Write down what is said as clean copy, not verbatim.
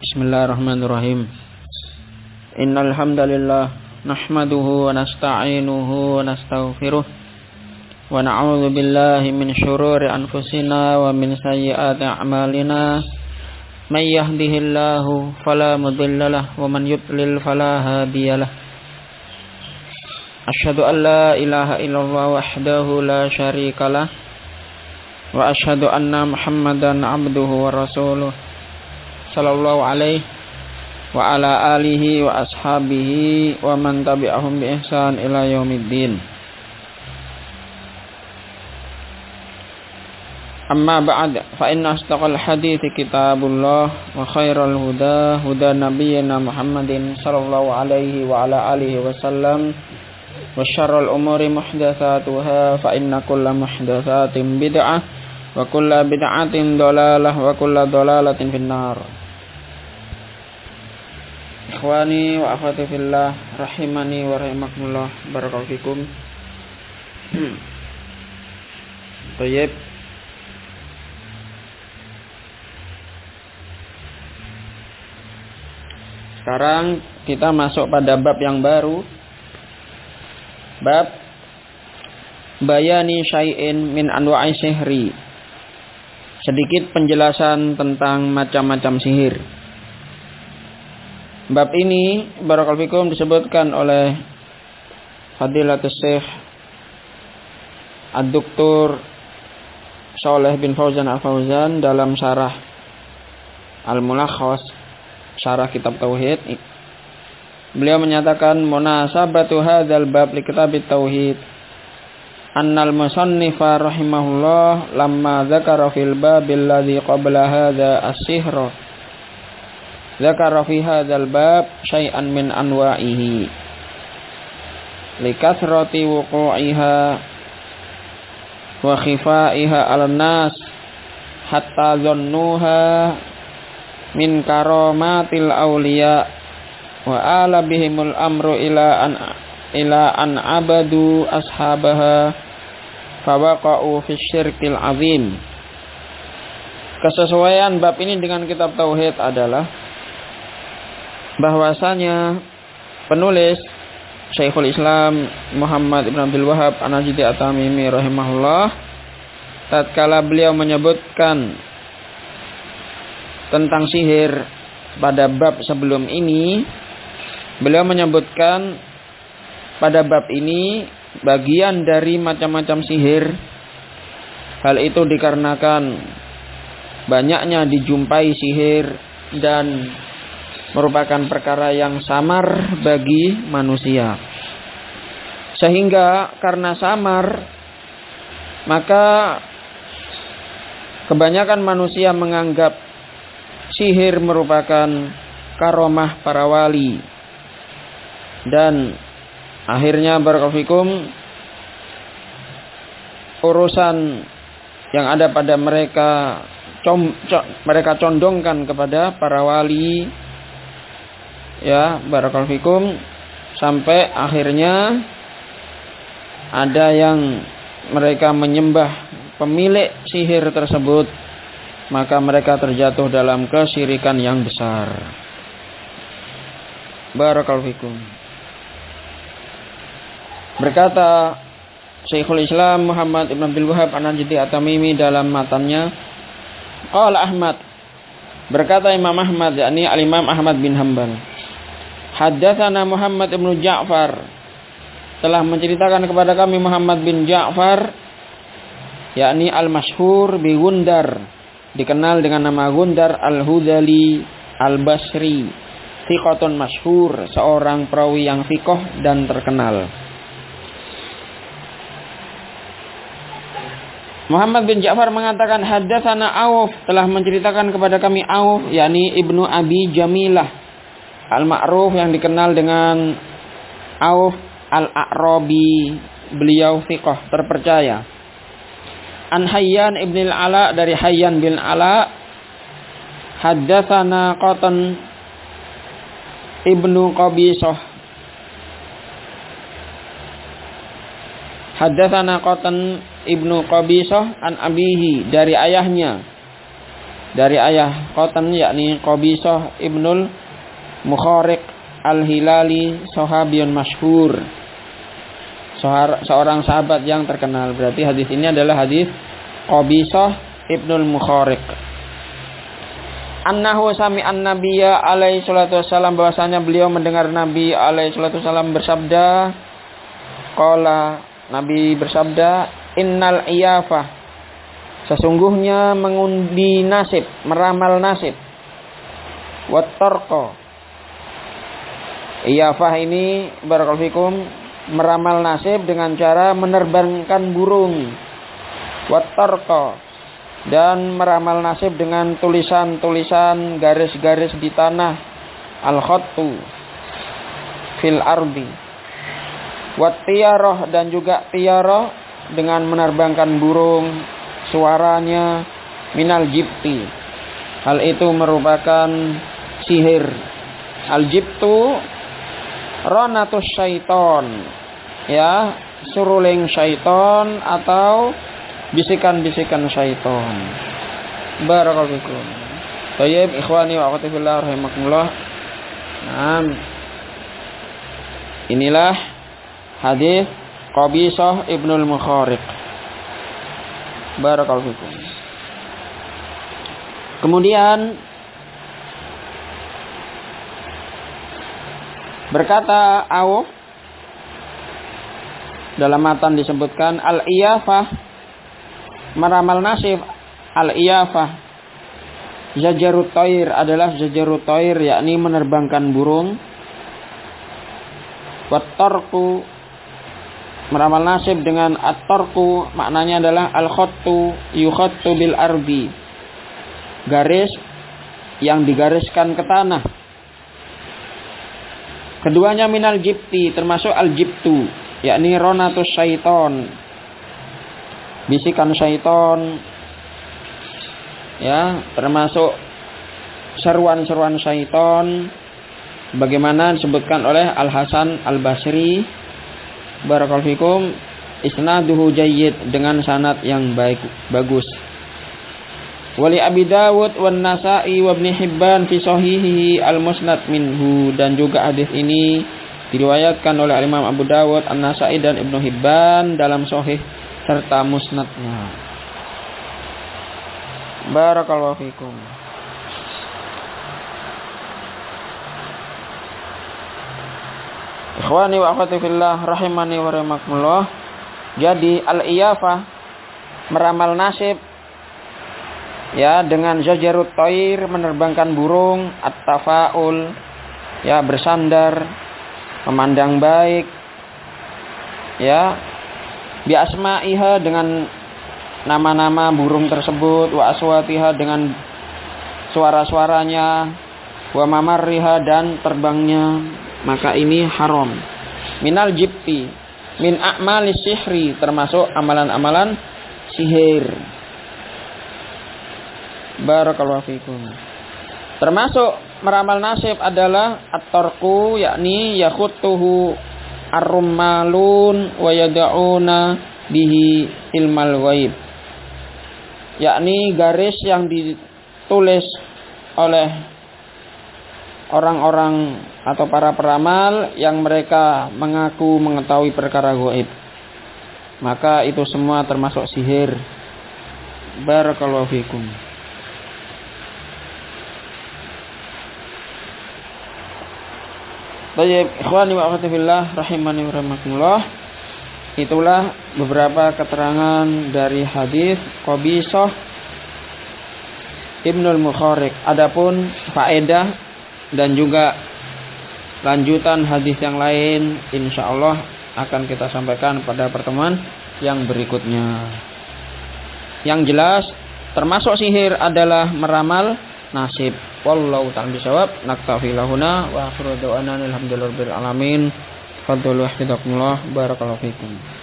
Bismillahirrahmanirrahim. Innal hamdalillah nahmaduhu wa nasta'inuhu wa nastaghfiruh wa na'udzu billahi min syururi anfusina wa min sayyiati a'malina. May yahdihillahu fala mudhillalah wa man yudlil fala hadiyalah. Asyhadu an la ilaha illallah wahdahu la syarikalah wa asyhadu anna Muhammadan abduhu wa rasuluh sallallahu alaihi wa ala alihi wa ashabihi wa man tabi'ahum bi ihsan ila yaumiddin. Amma ba'd, fa inna asdaqal hadithi kitabullah wa khairal huda huda nabiyyina Muhammadin sallallahu alaihi wa ala alihi wa sallam wa syarrul umuri muhdatsatuha fa inna kulla muhdatsatin bid'ah wa kulla bid'atin dhalalah wa kulla dhalalatin finnar. Ikhwani wa akhwati fillah rahimani wa rahimakumullah, barakallahu fikum. Thayyib. Sekarang kita masuk pada bab yang baru. Bab bayani syai'in min anwa'i sihri. Sedikit penjelasan tentang macam-macam sihir. Bab ini barakallahu fikum disebutkan oleh Fadilatus Syekh Ad-Doktor Shalih bin Fauzan Al-Fauzan dalam syarah Al-Mulakhas, syarah kitab tauhid. Beliau menyatakan munasabatu hadzal bab li kitabit tauhid annal musannifa rahimahullah lamma dzakara fil babil ladzi qabla hadza as-sihra dzakara fi hadzal bab syai'an min anwa'ihi likathrati wuqu'iha wa khifaiha 'alan nas hatta dhannuha min karamatil awliya wa ala bihimul amru ila an abadu ashabaha fawaqa'u fi syirkil azim. Kesesuaian bab ini dengan kitab tauhid adalah bahwasanya penulis Syekhul Islam Muhammad ibn Abdul Wahhab An-Najdi At-Tamimi rahimahullah, tatkala beliau menyebutkan tentang sihir pada bab sebelum ini, beliau menyebutkan pada bab ini bagian dari macam-macam sihir. Hal itu dikarenakan banyaknya dijumpai sihir dan merupakan perkara yang samar bagi manusia. Sehingga karena samar, maka kebanyakan manusia menganggap sihir merupakan karomah para wali. Dan akhirnya barakallahu fikum, urusan yang ada pada mereka mereka condongkan kepada para wali, ya barakallahu fikum, sampai akhirnya ada yang mereka menyembah pemilik sihir tersebut, maka mereka terjatuh dalam kesyirikan yang besar. Barakallahu fikum. Berkata Syekhul Islam Muhammad ibn Abdul Wahhab An-Najdi At-Tamimi dalam matannya, qala Ahmad, berkata Imam Ahmad, yakni Al-Imam Ahmad bin Hanbal, haddatsana Muhammad ibn Ja'far, telah menceritakan kepada kami Muhammad bin Ja'far, yakni al-masyhur bi Gundar, dikenal dengan nama Gundar al-Hudali al-Basri, thiqatun masyhur, seorang perawi yang thiqah dan terkenal. Muhammad bin Ja'far mengatakan haddatsana Auf, telah menceritakan kepada kami Auf, yakni Ibnu Abi Jamilah al-Ma'ruf, yang dikenal dengan Auf al-A'rabi, beliau thiqah terpercaya. An Hayyan ibn al-Ala, dari Hayyan bin Ala, haddatsana Qatan ibnu Qabisah, haddatsana Qatan ibnu Qabisah an abihi, dari ayahnya dari ayah Qatan, yakni Qabisah ibnul Mukhariq al-Hilali, sahabiyun masyhur, seorang sahabat yang terkenal. Berarti hadis ini adalah hadis Qabisah ibnul Mukhariq. Annahu sami'an nabiyya alaihi salatu wassalam, bahwasanya beliau mendengar Nabi alaihi salatu wassalam bersabda, qala, Nabi bersabda, innal iyafah, sesungguhnya mengundi nasib, meramal nasib, wat tarqa. Iyafah ini barakallahu fikum, meramal nasib dengan cara menerbangkan burung. Wat tarqa, dan meramal nasib dengan tulisan-tulisan, garis-garis di tanah, al-khattu fil ardi. Wat tiyarah, dan juga tiyarah dengan menerbangkan burung, suaranya minal jibti, hal itu merupakan sihir. Al jibtu ronatus syaiton, ya, suruling syaiton atau bisikan-bisikan syaitan. Barakallahu fikum. Baik, ikhwani wa akhwati fillah rahimakumullah. Nah, inilah hadis Qabisah ibnul Mukhariq. Barakallahu fikum. Kemudian berkata Auf, dalam matan disebutkan al-iyafah, meramal nasib, al-iyafah zajarut thair, adalah zajarut thair, yakni menerbangkan burung. Wat tarqu, meramal nasib dengan at-tarqu, maknanya adalah al-khattu yukhattu bil ardi, garis yang digariskan ke tanah. Keduanya minal jibti, termasuk al-jibtu, yakni ronatus syaiton, bisikan syaiton, ya, termasuk seruan-seruan syaiton, bagaimana disebutkan oleh Al-Hasan Al-Basri, barakallahu fikum, isnaduhu jayyid, dengan sanad yang bagus. Wali Abi Dawud wan Nasa'i wa Ibnu Hibban fi sahihihi al-musnad minhu, dan juga hadis ini diriwayatkan oleh Imam Abu Dawud, An-Nasa'i dan Ibnu Hibban dalam sahih serta musnadnya. Barakallahu fikum. Ikhwani wa akhwati fillah rahimani wa rahimakumullah. Jadi al-iyafah, meramal nasib, ya, dengan zajarut thair, menerbangkan burung, at-tafaul, ya, bersandar, memandang baik, ya, bi asma'iha, dengan nama-nama burung tersebut, wa aswatiha, dengan suara-suaranya, wa mamarriha, dan terbangnya, maka ini haram. Minal jibti, min a'malis sihri, termasuk amalan-amalan sihir. Barakallahu fikum. Termasuk meramal nasib adalah at-tarqu, yakni yakhutuhu ar-rummalun wa yad'una bihi ilmal ghaib, yakni garis yang ditulis oleh orang-orang atau para peramal yang mereka mengaku mengetahui perkara gaib, maka itu semua termasuk sihir. Barakallahu fikum. Baik, ikhwani wa akhwati fillah rahimani wa rahimakumullah. Itulah beberapa keterangan dari hadis Qabisah ibnul Mukhariq. Adapun faedah dan juga lanjutan hadis yang lain, insyaallah akan kita sampaikan pada pertemuan yang berikutnya. Yang jelas, termasuk sihir adalah meramal nasib. Wallahu ta'ala bisawab. Naktafi lahuna wa akhiru da'wana alhamdulillahirabbil alamin. Fadlu wahdakumullah. Barakallahu fikum.